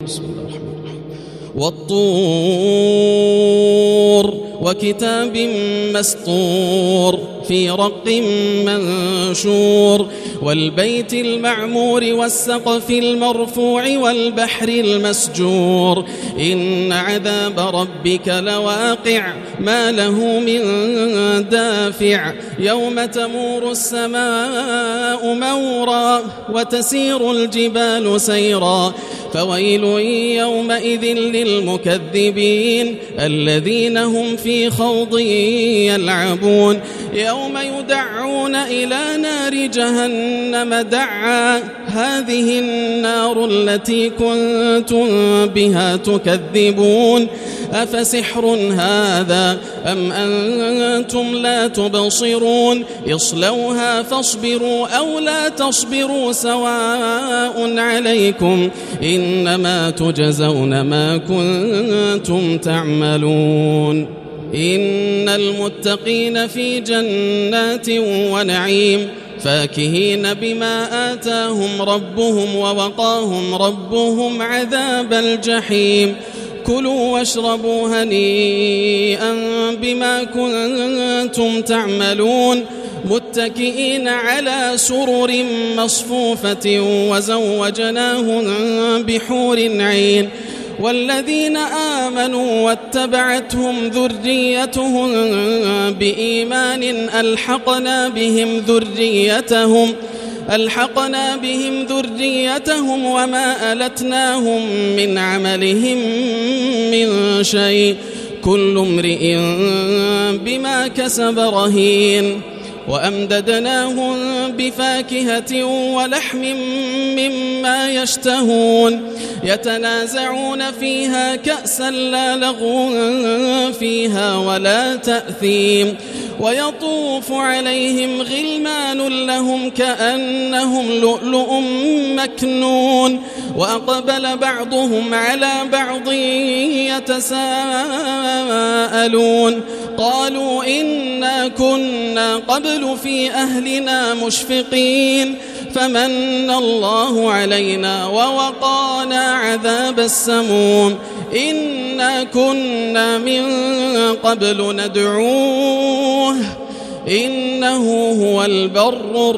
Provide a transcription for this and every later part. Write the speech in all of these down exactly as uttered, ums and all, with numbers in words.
بسم الله الرحمن الرحيم. والطور وكتاب مسطور في رق منشور والبيت المعمور والسقف المرفوع والبحر المسجور إن عذاب ربك لواقع ما له من دافع يوم تمور السماء مورا وتسير الجبال سيرا فويل يومئذ للمكذبين الذين هم في خوض يلعبون يوم يدعون إلى نار جهنم دعا هذه النار التي كنتم بها تكذبون أفسحر هذا أم أنتم لا تبصرون اصلوها فاصبروا أو لا تصبروا سواء عليكم إنما تجزون ما كنتم تعملون إن المتقين في جنات ونعيم فاكهين بما آتاهم ربهم ووقاهم ربهم عذاب الجحيم كلوا واشربوا هنيئا بما كنتم تعملون متكئين على سرر مصفوفة وزوجناهم بحور عين والذين آمنوا واتبعتهم ذريتهم بإيمان ألحقنا بهم ذريتهم ألحقنا بهم ذريتهم وما ألتناهم من عملهم من شيء كل امرئ بما كسب رهين وأمددناهم بفاكهة ولحم مما يشتهون يتنازعون فيها كأسا لا لغو فيها ولا تأثيم ويطوف عليهم غلمان لهم كأنهم لؤلؤ مكنون وأقبل بعضهم على بعض يتساءلون قالوا إنا كنا قبل في أهلنا مشفقين فمن الله علينا ووقانا عذاب السموم إنا كنا من قبل ندعوه إنه هو البر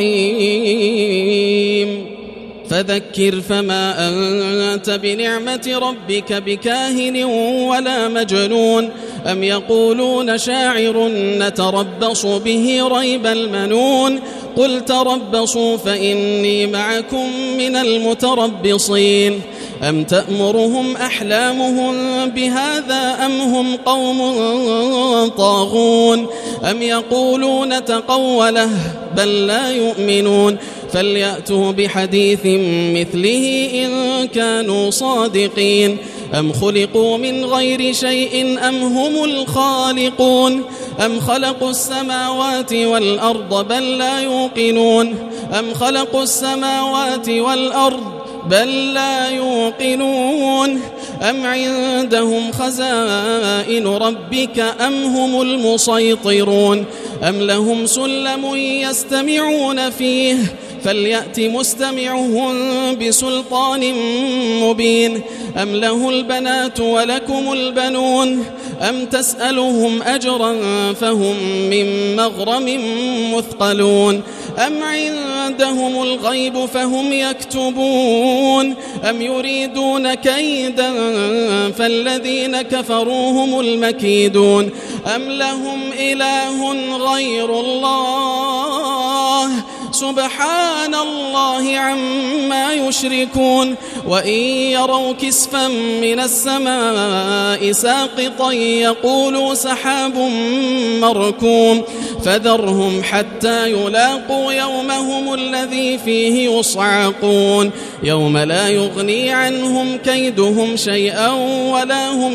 الرحيم فذكر فما أنت بنعمة ربك بكاهن ولا مجنون أم يقولون شاعر نتربص به ريب المنون قل تربصوا فإني معكم من المتربصين أم تأمرهم أحلامهم بهذا أم هم قوم طاغون أم يقولون تقوله بل لا يؤمنون فليأتوا بحديث مثله إن كانوا صادقين أم خلقوا من غير شيء أم هم الخالقون أم خلقوا السماوات والأرض بل لا يوقنون أم خلقوا السماوات والأرض بل لا يوقنون أم عندهم خزائن ربك أم هم المسيطرون أم لهم سلم يستمعون فيه فليأت مستمعهم بسلطان مبين أم له البنات ولكم البنون أم تسألهم أجرا فهم من مغرم مثقلون أم عندهم الغيب فهم يكتبون أم يريدون كيدا فالذين كفروا هم المكيدون أم لهم إله غير الله سبحان الله عما يشركون وإن يروا كسفا من السماء ساقطا يقولوا سحاب مركوم فذرهم حتى يلاقوا يومهم الذي فيه يصعقون يوم لا يغني عنهم كيدهم شيئا ولا هم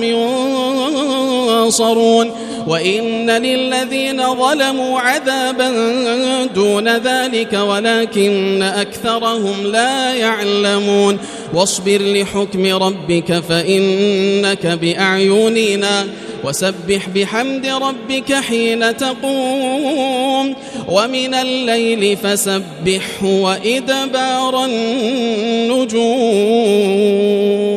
ينصرون وإن للذين ظلموا عذابا دون ذلك ولكن أكثرهم لا يعلمون واصبر لحكم ربك فإنك بأعيننا وسبح بحمد ربك حين تقوم ومن الليل فسبحه وإدبار النجوم.